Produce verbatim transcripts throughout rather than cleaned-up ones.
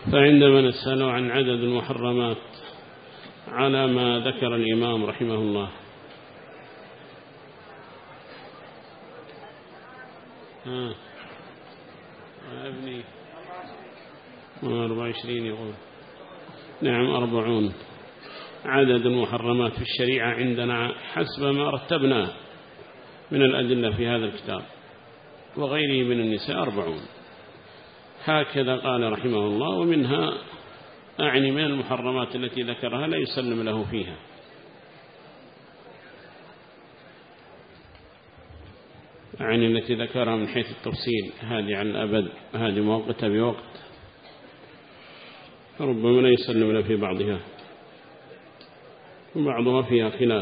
فعندما نسأل عن عدد المحرمات على ما ذكر الإمام رحمه الله ها ابني أربع وعشرين يقول نعم أربعون عدد المحرمات في الشريعة عندنا حسب ما رتبنا من الأدلة في هذا الكتاب وغيره من النساء أربعون هكذا قال رحمه الله. ومنها أعني من المحرمات التي ذكرها لا يسلم له فيها، أعني التي ذكرها من حيث التفصيل هذه عن الأبد هذه موقتها بوقت ربما لا يسلم له في بعضها وبعضها فيها خلاف.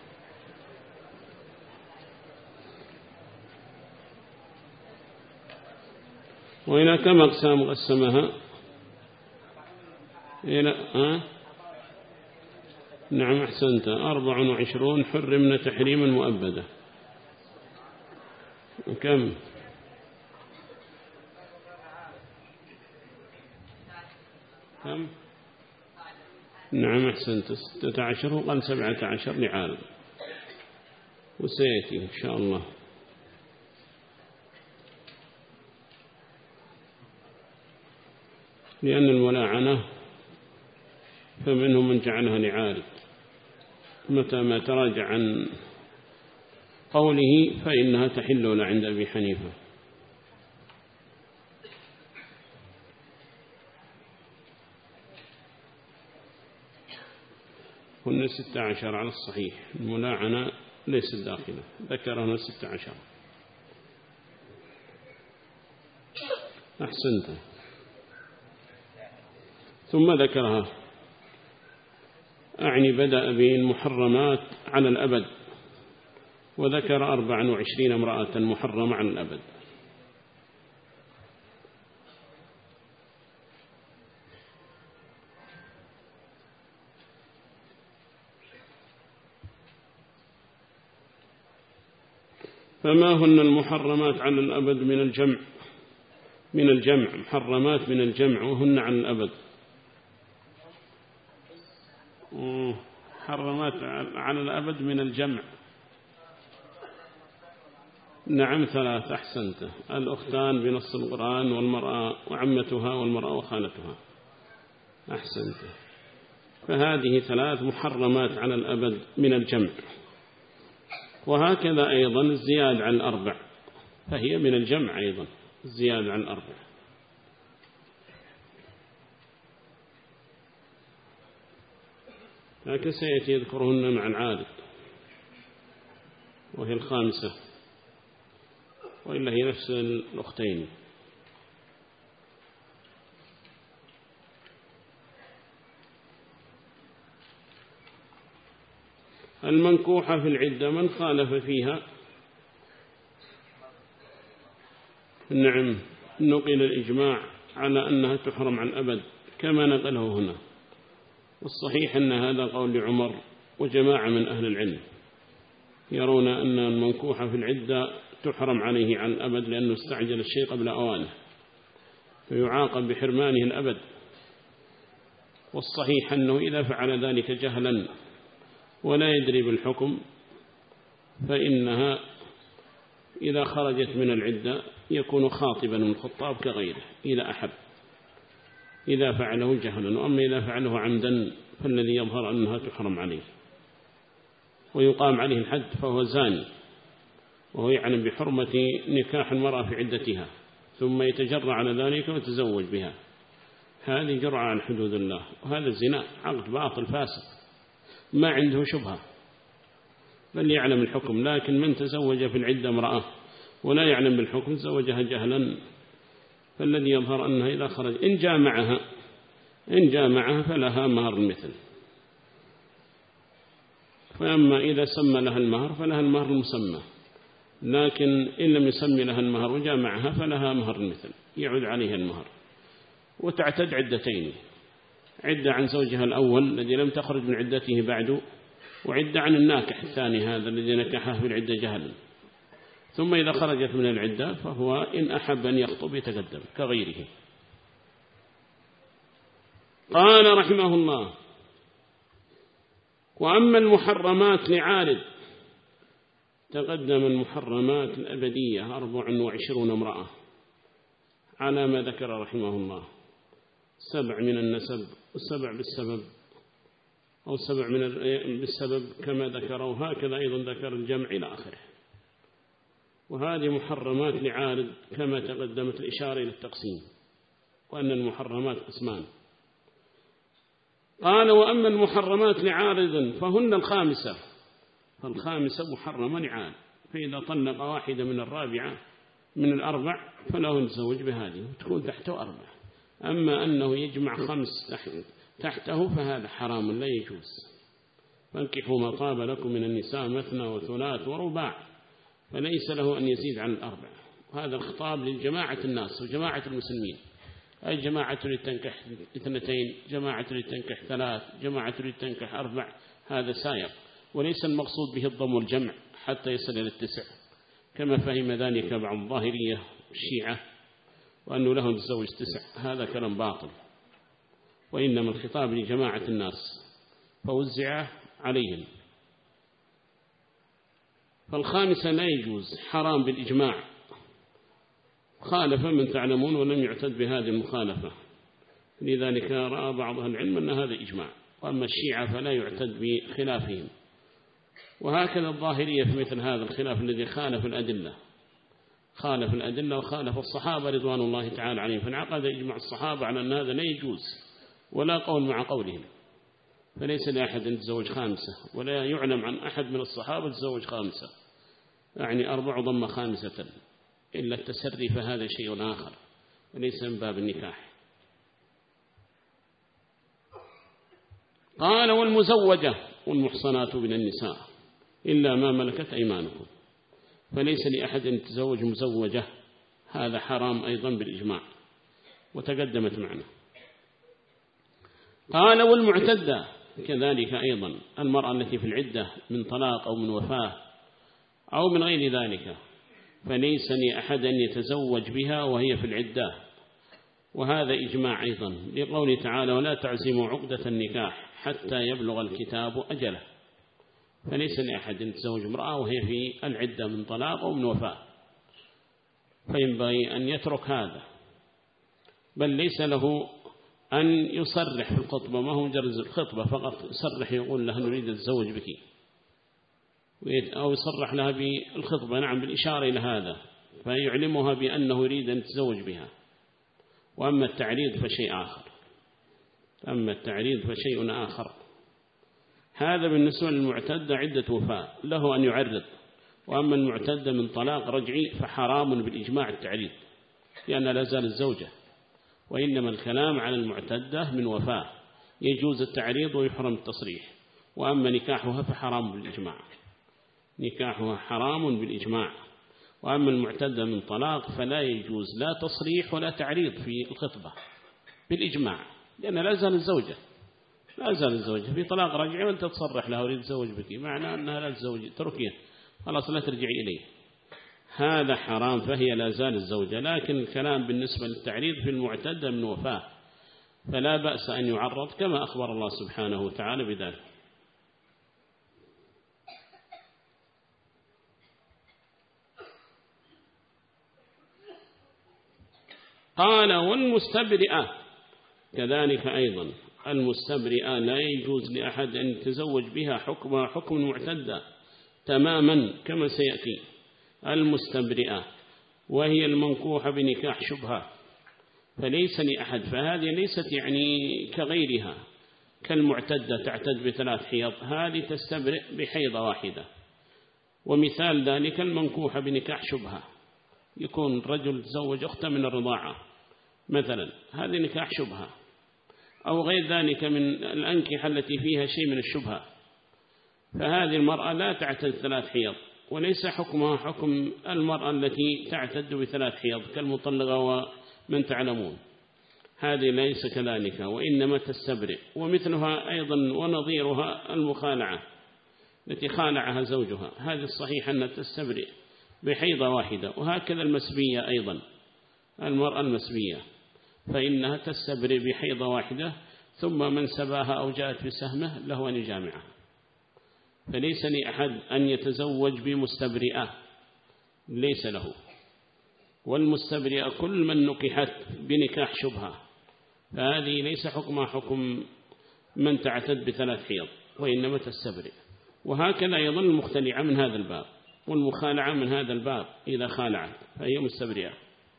وإلى كم أقسام قسمها إلى أه؟ نعم أحسنت أربع وعشرون حرمنا تحريما مؤبدا. كم كم نعم أحسنت ستة عشر وقال سبعة عشر لعالم وسيأتي إن شاء الله. لأن الملاعنة فمنهم من جعلها لعارض متى ما تراجع عن قوله فإنها تحل له عند أبي حنيفة. هن ستة عشر على الصحيح، الملاعنة ليست داخلة ذكرنا ستة عشر. أحسنت. ثم ذكرها أعني بدأ بالمحرمات على الأبد وذكر أربع وعشرين امرأة محرمة على الأبد. فما هن المحرمات على الأبد من الجمع من الجمع محرمات من الجمع وهن على الأبد محرمات على الأبد من الجمع. نعم ثلاث أحسنت الأختان بنص القرآن والمرأة وعمتها والمرأة وخالتها. أحسنت. فهذه ثلاث محرمات على الأبد من الجمع. وهكذا أيضا الزيادة عن الأربع فهي من الجمع أيضا الزيادة عن الأربع. لكن سيأتي يذكرهن مع العارض وهي الخامسة وإلا هي نفس الأختين. المنكوحة في العدة من خالف فيها نعم نقل الإجماع على أنها تحرم عن الأبد كما نقله هنا. والصحيح أن هذا قول عمر وجماعة من أهل العلم يرون أن المنكوحة في العدة تحرم عليه عن الأبد لأنه استعجل الشيء قبل أوانه فيعاقب بحرمانه الأبد. والصحيح أنه إذا فعل ذلك جهلا ولا يدري بالحكم فإنها إذا خرجت من العدة يكون خاطبا من الخطاب كغيره إذا أحب إذا فعله جهلا. وأما إذا فعله عمدا فالذي يظهر أنها تحرم عليه ويقام عليه الحد فهو زاني وهو يعلم بحرمة نكاح المرأة في عدتها ثم يتجرع على ذلك ويتزوج بها. هذه جرعة عن حدود الله وهذا الزنا عقد باطل فاسق ما عنده شبهة بل يعلم الحكم. لكن من تزوج في العدة امرأة ولا يعلم بالحكم تزوجها جهلا فالذي يظهر أنها إذا خرج إن جامعها إن جامعها فلها مهر المثل. فأما إذا سمى لها المهر فلها المهر المسمى. لكن إن لم يسمي لها المهر وجامعها فلها مهر المثل يعود عليها المهر. وتعتد عدتين عدة عن زوجها الأول الذي لم تخرج من عدته بعد وعدة عن الناكح الثاني هذا الذي نكحه في العدة جهلا. ثم إذا خرجت من العدة فهو إن أحب أن يخطب يتقدم كغيره. قال رحمه الله: وأما المحرمات لعارض، تقدم المحرمات الأبدية أربع وعشرون امرأة على ما ذكر رحمه الله، سبع من النسب وسبع بالسبب، أو سبع من بالسبب كما ذكروا، هكذا أيضا ذكر الجمع إلى آخره. وهذه محرمات لعارض كما تقدمت الإشارة إلى التقسيم، وأن المحرمات قسمان. قال: وأما المحرمات لعارض فهن الخامسة، فالخامسة محرمة لعارض، فإذا طلق واحدة من الرابعة من الأربع فله يتزوج بهذه وتكون تحته أربع. أما أنه يجمع خمس تحته فهذا حرام لا يجوز. فانكحوا ما طاب لكم من النساء مثنى وثلاث ورباع، فليس له أن يزيد عن الأربع. هذا الخطاب للجماعة الناس وجماعة المسلمين، أي جماعة لتنكح اثنتين، جماعة لتنكح ثلاث، جماعة لتنكح أربع، هذا سائر، وليس المقصود به الضم والجمع حتى يصل إلى التسع كما فهم ذلك بعض الظاهرية الشيعة، وأنه لهم تزوج تسع، هذا كلام باطل. وإنما الخطاب لجماعة الناس فوزع عليهم. فالخامسة لا يجوز، حرام بالإجماع، خالف من تعلمون ولم يعتد بهذه المخالفة، لذلك رأى بعض أهل العلم أن هذا إجماع، وأما الشيعة فلا يعتد بخلافهم. وهكذا الظاهرية في مثل هذا الخلاف الذي خالف الأدلة، خالف الأدلة وخالف الصحابة رضوان الله تعالى عليهم، فانعقد إجماع الصحابة على أن هذا لا يجوز، ولا قول مع قولهم. فليس لأحد أن يتزوج خامسة، ولا يعلم عن أحد من الصحابة يتزوج خامسة، يعني أربع ضم خامسة، إلا التسري فهذا شيء آخر وليس من باب النكاح. قال: والمزوجة والمحصنات من النساء إلا ما ملكت أيمانكم، فليس لأحد أن يتزوج مزوجة، هذا حرام أيضا بالإجماع وتقدمت معنا. قال: والمعتدة كذلك أيضا، المرأة التي في العدة من طلاق أو من وفاة أو من غير ذلك، فليس لأحد أن يتزوج بها وهي في العدة، وهذا إجماع أيضا لقوله تعالى: ولا تعزموا عقدة النكاح حتى يبلغ الكتاب أجله، فليس لأحد أن يتزوج امرأة وهي في العدة من طلاق أو من وفاة، فينبغي أن يترك هذا، بل ليس له أن يصرح في الخطبة، ما هو مجرد الخطبة فقط يصرح يقول لها نريد التزوج بك، أو يصرح لها بالخطبة نعم بالإشارة إلى هذا فيعلمها بأنه يريد أن يتزوج بها. وأما التعريض فشيء آخر، أما التعريض فشيء آخر. هذا بالنسبة للمعتدة عدة وفاة له أن يعرض. وأما المعتدة من طلاق رجعي فحرام بالإجماع التعريض، لأن لا زال الزوجة، وإنما الكلام على المعتدة من وفاة يجوز التعريض ويحرم التصريح. وأما نكاحها فحرام بالإجماع، نكاحها حرام بالإجماع. وأما المعتدة من طلاق فلا يجوز لا تصريح ولا تعريض في الخطبة بالإجماع، لأن لا زال الزوجة، لا زال الزوجة في طلاق رجعي وأنت تصرح لها أريد أتزوج بك، معنى أنها لا تزوج، تركيه خلاص لا ترجعي إليه، هذا حرام، فهي لا زال الزوجة. لكن الكلام بالنسبة للتعريض في المعتدة من وفاة فلا بأس أن يعرض كما أخبر الله سبحانه وتعالى بذلك. قال: والمستبرئة كذلك أيضا، المستبرئة لا يجوز لأحد أن يتزوج بها حكمها حكم المعتدة تماما كما سيأتي. المستبرئة وهي المنكوحة بنكاح شبهة، فليس لأحد، فهذه ليست يعني كغيرها كالمعتدة تعتد بثلاث حيض، هذه تستبرئ بحيضة واحدة. ومثال ذلك المنكوحة بنكاح شبهة، يكون الرجل تزوج أخته من الرضاعة مثلا، هذه نكاح شبهة، أو غير ذلك من الأنكحة التي فيها شيء من الشبهة، فهذه المرأة لا تعتد ثلاث حيض، وليس حكمها حكم المرأة التي تعتد بثلاث حيض كالمطلقة ومن تعلمون، هذه ليس كذلك، وإنما تستبرئ. ومثلها أيضا ونظيرها المخالعة التي خالعها زوجها، هذه الصحيح أنها تستبرئ بحيضة واحدة. وهكذا المسبية أيضا، المرأة المسبية فإنها تستبرئ بحيضة واحدة، ثم من سباها أو جاءت بسهمه له أن يجامعها. فليس لأحد أن يتزوج بمستبرئة، ليس له. والمستبرئة كل من نكحت بنكاح شبهة، فهذه ليس حكمها حكم من تعتد بثلاث حيض، وإنما تستبرئ. وهكذا يظل المختلعة من هذا الباب، والمخالعة من هذا الباب إذا خالعت فهي مستبرئة.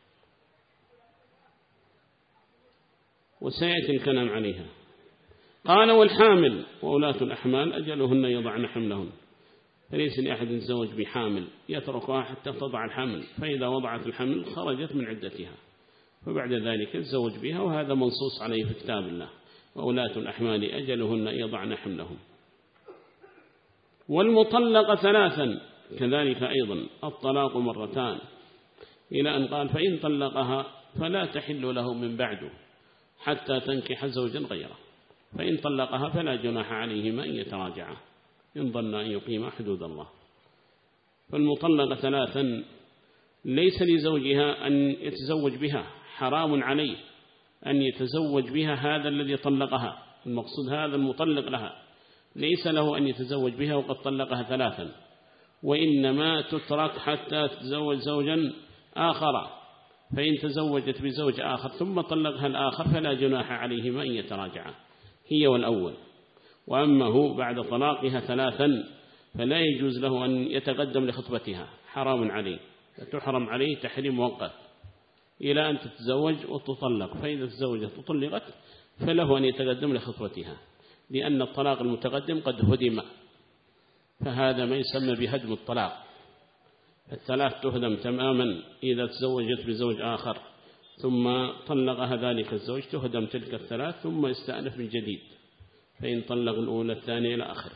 وسيأتي الكلام عليها. قال والحامل وأولاة الأحمال أجلهن يضعن حملهن، فليس لأحد يتزوج بحامل يتركها حتى تضع الحمل، فإذا وضعت الحمل خرجت من عدتها، فبعد ذلك يتزوج بها، وهذا منصوص عليه في كتاب الله. وأولاة الأحمال أجلهن يضعن حملهن. والمطلق ثلاثا كذلك أيضا الطلاق مرتان، إلى أن قال فإن طلقها فلا تحل له من بعده حتى تنكح زوجا غيره، فإن طلقها فلا جناح عليهما أن يتراجعا إن ظن أن يقيم حدود الله. فالمطلقة ثلاثا ليس لزوجها أن يتزوج بها، حرام عليه أن يتزوج بها هذا الذي طلقها، المقصود هذا المطلق لها ليس له أن يتزوج بها وقد طلقها ثلاثا، وإنما تترك حتى تتزوج زوجا آخر، فإن تزوجت بزوج آخر ثم طلقها الآخر فلا جناح عليهما أن يتراجعا، هي والأول. وأما هو بعد طلاقها ثلاثا فلا يجوز له أن يتقدم لخطبتها، حرام عليه، تحرم عليه تحريم مؤقت إلى أن تتزوج وتطلق، فإذا تزوجت وطلقت فله أن يتقدم لخطبتها، لأن الطلاق المتقدم قد هدم، فهذا ما يسمى بهدم الطلاق. الثلاث تهدم تماما إذا تزوجت بزوج آخر ثم طلقها ذلك الزوج، تهدم تلك الثلاث ثم يستأنف من جديد، فإن طلق الأولى الثانية إلى آخره.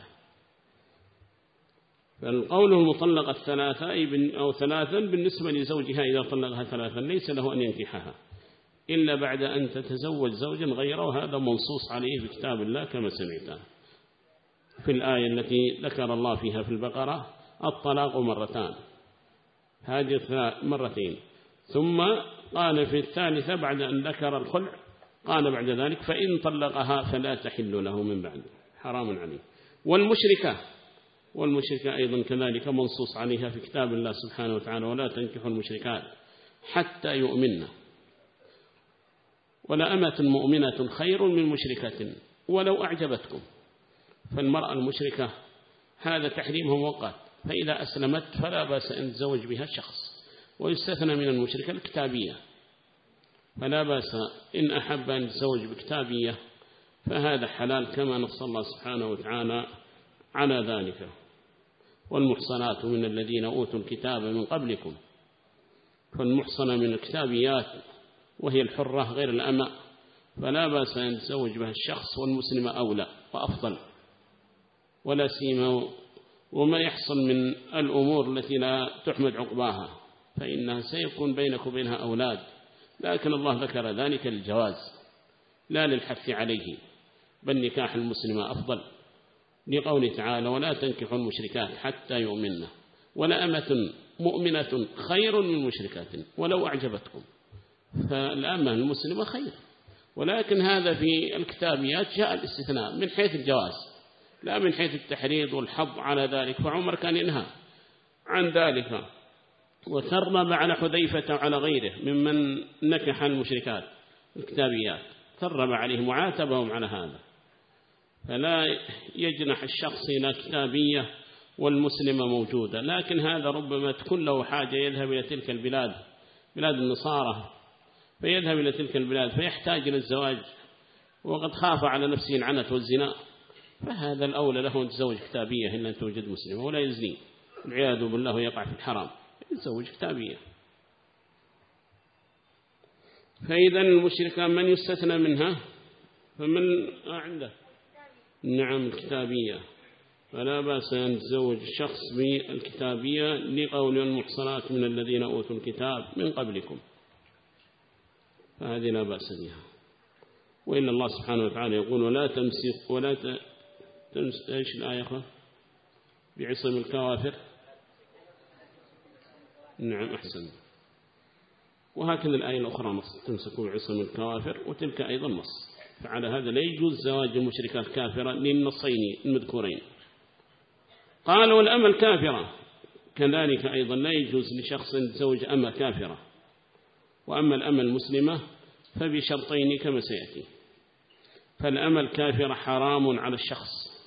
فالقول المطلقة الثلاثة أو ثلاثا بالنسبة لزوجها إذا طلقها ثلاثا ليس له أن ينكحها إلا بعد أن تتزوج زوجا غيره، وهذا منصوص عليه في كتاب الله كما سمعت في الآية التي ذكر الله فيها في البقرة الطلاق مرتان، هذه مرتين. ثم قال في الثالثة بعد أن ذكر الخلع قال بعد ذلك فإن طلقها فلا تحل له من بعد، حرام عليه. والمشركة والمشركة أيضا كذلك منصوص عليها في كتاب الله سبحانه وتعالى ولا تنكحوا المشركات حتى يؤمنن، ولا أمة مؤمنة خير من مشركة ولو أعجبتكم. فالمرأة المشركة هذا تحريمه مؤقت، فإذا أسلمت فلا بأس أن تزوج بها الشخص. ويستثنى من المشركة الكتابية، فلا بأس إن أحب أن يتزوج بكتابية فهذا حلال كما نص الله سبحانه وتعالى على ذلك. والمحصنات من الذين أوتوا الكتاب من قبلكم، فالمحصنة من الكتابيات وهي الحرة غير الأمة فلا بأس أن يتزوج بها الشخص، والمسلمة أولى وأفضل، ولا سيما وما يحصل من الأمور التي لا تحمد عقباها فإنها سيكون بينك وبينها أولاد، لكن الله ذكر ذلك للجواز لا للحث عليه، بل نكاح المسلمة أفضل، لقوله تعالى ولا تنكحوا المشركات حتى يؤمنن ولا أمة مؤمنة خير من مشركات ولو أعجبتكم. فالأمة المسلمة خير، ولكن هذا في الكتابيات جاء الاستثناء من حيث الجواز لا من حيث التحريض والحظ على ذلك، فعمر كان ينهى عن ذلك وترغب على حذيفة وعلى غيره ممن نكح المشركات الكتابيات، ترغب عليهم وعاتبهم على هذا. فلا يجنح الشخص إلى كتابية والمسلمة موجودة، لكن هذا ربما تكون له حاجة يذهب إلى تلك البلاد بلاد النصارى، فيذهب إلى تلك البلاد فيحتاج إلى الزواج وقد خاف على نفسه العنت والزنا، فهذا الأولى له أن تزوج كتابية إلا أن توجد مسلمة ولا يزني والعياذ بالله يقع في الحرام، يتزوج كتابية. فإذا المشركة من يستثنى منها فمن عنده نعم الكتابية، فلا بأس أن تزوج الشخص بالكتابية لقول المحصنات من الذين أوتوا الكتاب من قبلكم، فهذه لا بأس بها. وإن الله سبحانه وتعالى يقول ولا تمسك ولا تمسك إيش الآية بعصم الكوافر، نعم أحسن، وهكذا الآية الأخرى نص تمسكوا بعصم الكوافر، وتلك أيضا نص، فعلى هذا لا يجوز زواج المشركة الكافرة للنصين المذكورين. قال والأمة الكافرة كذلك أيضا لا يجوز لشخص يتزوج أمة كافرة. وأما الأمة المسلمة فبشرطين كما سيأتي. فالأمة الكافرة حرام على الشخص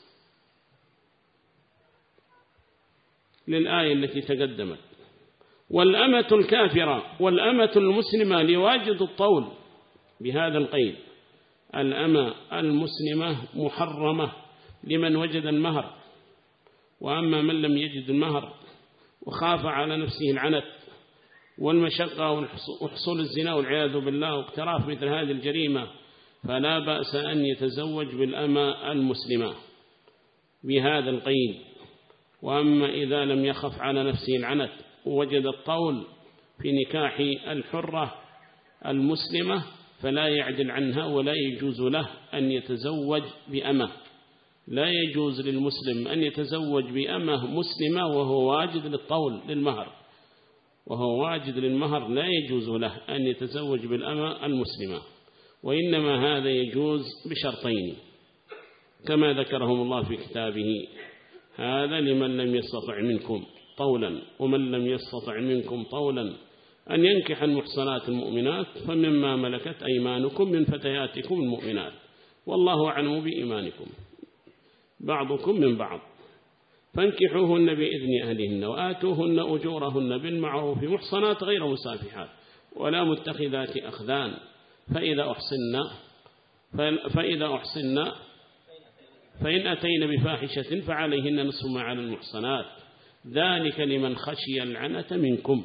للآية التي تقدمت. والأمة الكافرة والأمة المسلمة لواجد الطول بهذا القيد. الأمة المسلمة محرمة لمن وجد المهر، وأما من لم يجد المهر وخاف على نفسه العنت والمشقة وحصول الزنا والعياذ بالله واقتراف مثل هذه الجريمة فلا بأس أن يتزوج بالأمة المسلمة بهذا القيد. وأما إذا لم يخف على نفسه العنت ووجد الطول في نكاح الحرة المسلمة فلا يعدل عنها ولا يجوز له أن يتزوج بأمة. لا يجوز للمسلم أن يتزوج بأمة مسلمة وهو واجد للطول للمهر، وهو واجد للمهر لا يجوز له أن يتزوج بالأمة المسلمة، وإنما هذا يجوز بشرطين كما ذكرهم الله في كتابه. هذا لمن لم يستطع منكم طولا، ومن لم يستطع منكم طولا أن ينكح المحصنات المؤمنات فمما ملكت أيمانكم من فتياتكم المؤمنات والله أعلم بإيمانكم بعضكم من بعض فانكحوهن بإذن أهلهن وآتوهن أجورهن بالمعروف محصنات غير مسافحات ولا متخذات أخذان فإذا أحصن فإذا أحصن فإن أتين بفاحشة فعليهن نصف ما على المحصنات ذلك لمن خشي العنة منكم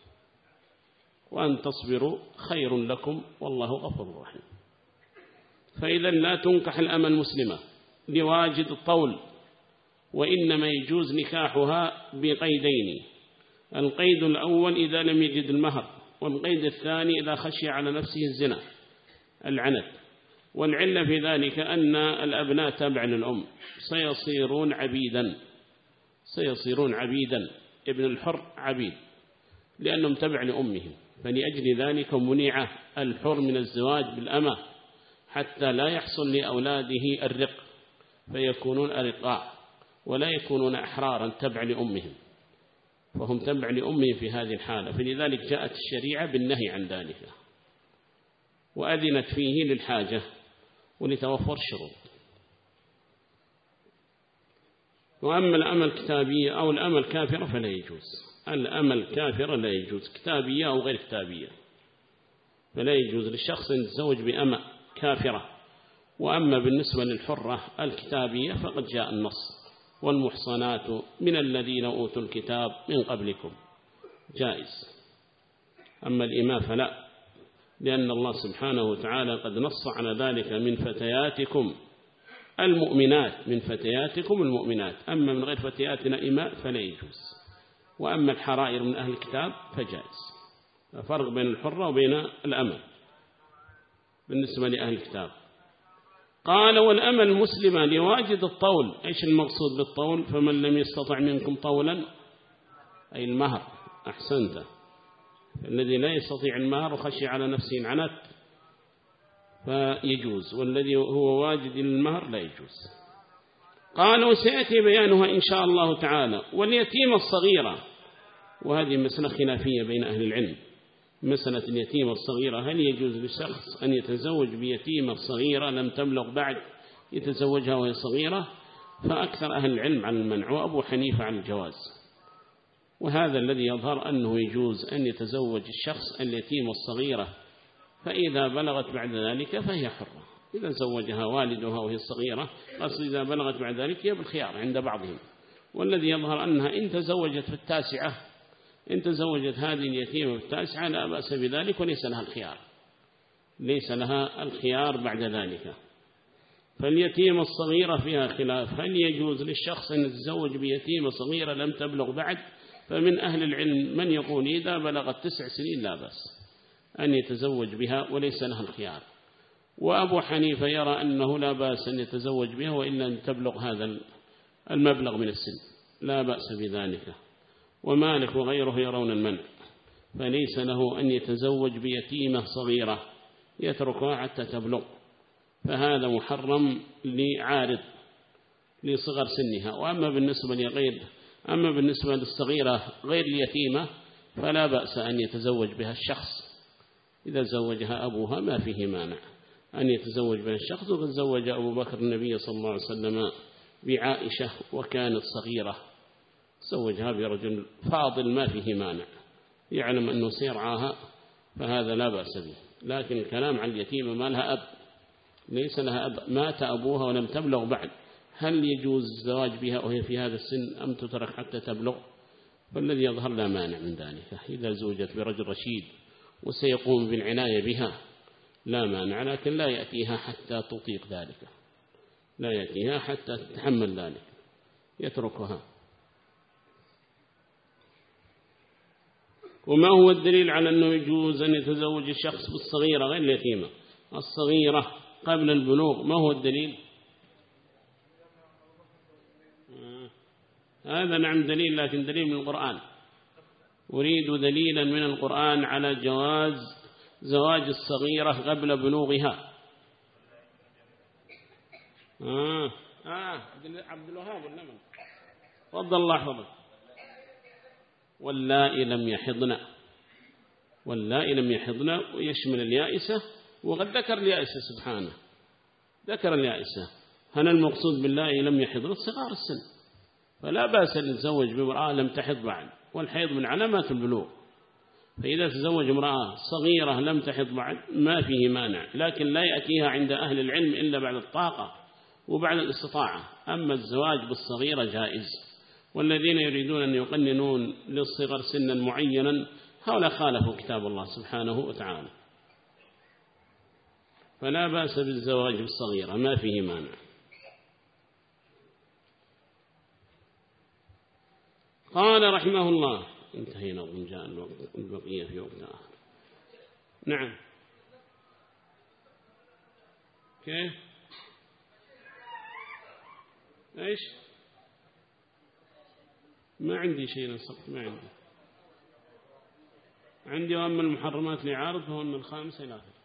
وأن تصبروا خير لكم والله غفور رحيم. فإذا لا تنكح الأمة المسلمة لواجد الطول، وإنما يجوز نكاحها بقيدين. القيد الأول إذا لم يجد المهر، والقيد الثاني إذا خشي على نفسه الزنا العنت. والعلة في ذلك أن الأبناء تبع للأم سيصيرون عبيدا سيصيرون عبيدا ابن الحر عبيد لأنهم تبع لأمهم، فلأجل ذلك منع الحر من الزواج بالأمة حتى لا يحصل لأولاده الرق فيكونون أرقاء ولا يكونون أحرارا تبع لأمهم، فهم تبع لأمهم في هذه الحالة. فلذلك جاءت الشريعة بالنهي عن ذلك وأذنت فيه للحاجة ولتوفر الشروط. وأما الأمة الكتابية أو الأمة الكافرة فلا يجوز. الأمة الكافرة لا يجوز كتابية أو غير كتابية، فلا يجوز للشخص أن يتزوج بأمة كافرة. وأما بالنسبة للحرة الكتابية فقد جاء النص والمحصنات من الذين أوتوا الكتاب من قبلكم جائز. أما الإماء فلا، لأن الله سبحانه وتعالى قد نص على ذلك من فتياتكم المؤمنات من فتياتكم المؤمنات. أما من غير فتياتنا إماء فلا يجوز. وأما الحرائر من أهل الكتاب فجائز. فرق بين الحرة وبين الأمة بالنسبة لأهل الكتاب. قال والأمة المسلمة لواجد الطول. إيش المقصود بالطول؟ فمن لم يستطع منكم طولا أي المهر. أحسنت. الذي لا يستطيع المهر وخشي على نفسه العنت فيجوز، والذي هو واجد المهر لا يجوز. قال وسيأتي بيانها إن شاء الله تعالى. واليتيمة الصغيرة، وهذه مسألة خلافية بين أهل العلم، مسألة اليتيمة الصغيرة هل يجوز لشخص أن يتزوج بيتيمة صغيرة لم تبلغ بعد يتزوجها وهي صغيرة؟ فأكثر أهل العلم عن المنع وأبو حنيفة عن الجواز. وهذا الذي يظهر أنه يجوز أن يتزوج الشخص اليتيمة الصغيرة، فإذا بلغت بعد ذلك فهي حرة. إذا زوجها والدها وهي صغيرة قصد إذا بلغت بعد ذلك هي بالخيار عند بعضهم. والذي يظهر أنها إن تزوجت في التاسعة إن تزوجت هذه اليتيمة في التاسعة لا بأس بذلك وليس لها الخيار ليس لها الخيار بعد ذلك. فاليتيمة الصغيرة فيها خلاف، هل يجوز للشخص أن يتزوج بيتيمة صغيرة لم تبلغ بعد؟ فمن أهل العلم من يقول إذا بلغت تسع سنين لا بأس أن يتزوج بها وليس لها الخيار. وأبو حنيفة يرى أنه لا بأس أن يتزوج بها وإلا أن تبلغ هذا المبلغ من السن لا بأس بذلك. ومالك وغيره يرون المنع، فليس له أن يتزوج بيتيمة صغيرة يتركها حتى تبلغ، فهذا محرم لعارض لصغر سنها. وأما بالنسبة لغير أما بالنسبة للصغيرة غير اليتيمة فلا بأس أن يتزوج بها الشخص، إذا زوجها أبوها ما فيه مانع أن يتزوج بها الشخص. وقد زوج أبو بكر النبي صلى الله عليه وسلم بعائشة وكانت صغيرة، زوجها برجل فاضل ما فيه مانع، يعلم أنه سيرعاها، فهذا لا بأس به. لكن الكلام عن اليتيمة ما لها أب، ليس لها أب، مات أبوها ولم تبلغ بعد، هل يجوز الزواج بها وهي في هذا السن أم تترك حتى تبلغ؟ فالذي يظهر لا مانع من ذلك، إذا زوجت برجل رشيد وسيقوم بالعناية بها لا مانع، لكن لا يأتيها حتى تطيق ذلك، لا يأتيها حتى تتحمل ذلك، يتركها. وما هو الدليل على أنه يجوز أن يتزوج الشخص بالصغيرة غير اليتيمة الصغيرة قبل البلوغ؟ ما هو الدليل؟ هذا نعم دليل، لكن دليل من القرآن. أريد دليلا من القرآن على جواز زواج الصغيرة قبل بلوغها. آه آه عبد الوهاب والنمل فضل الله حفظك. واللائي لم يحضن، واللائي لم يحضن ويشمل اليائسة، وقد ذكر اليائسة سبحانه، ذكر اليائسة. هنا المقصود باللائي لم يحضن صغار السن، فلا بأس أن يتزوج بامرأة لم تحض بعد، والحيض من علامات البلوغ، فإذا تزوج امرأة صغيرة لم تحض بعد ما فيه مانع، لكن لا يأتيها عند أهل العلم إلا بعد الطاقة وبعد الاستطاعة. أما الزواج بالصغيرة جائز، والذين يريدون أن يقننون للصغر سنا معينا هؤلاء خالفوا كتاب الله سبحانه وتعالى، فلا بأس بالزواج بالصغيرة ما فيه مانع. قال رحمه الله، انتهينا وجاء البقية في وقت آخر. نعم كيف ايش؟ ما عندي شيء نصبت، ما عندي عندي وأما المحرمات لعارض فهن الخامسة إلى آخر.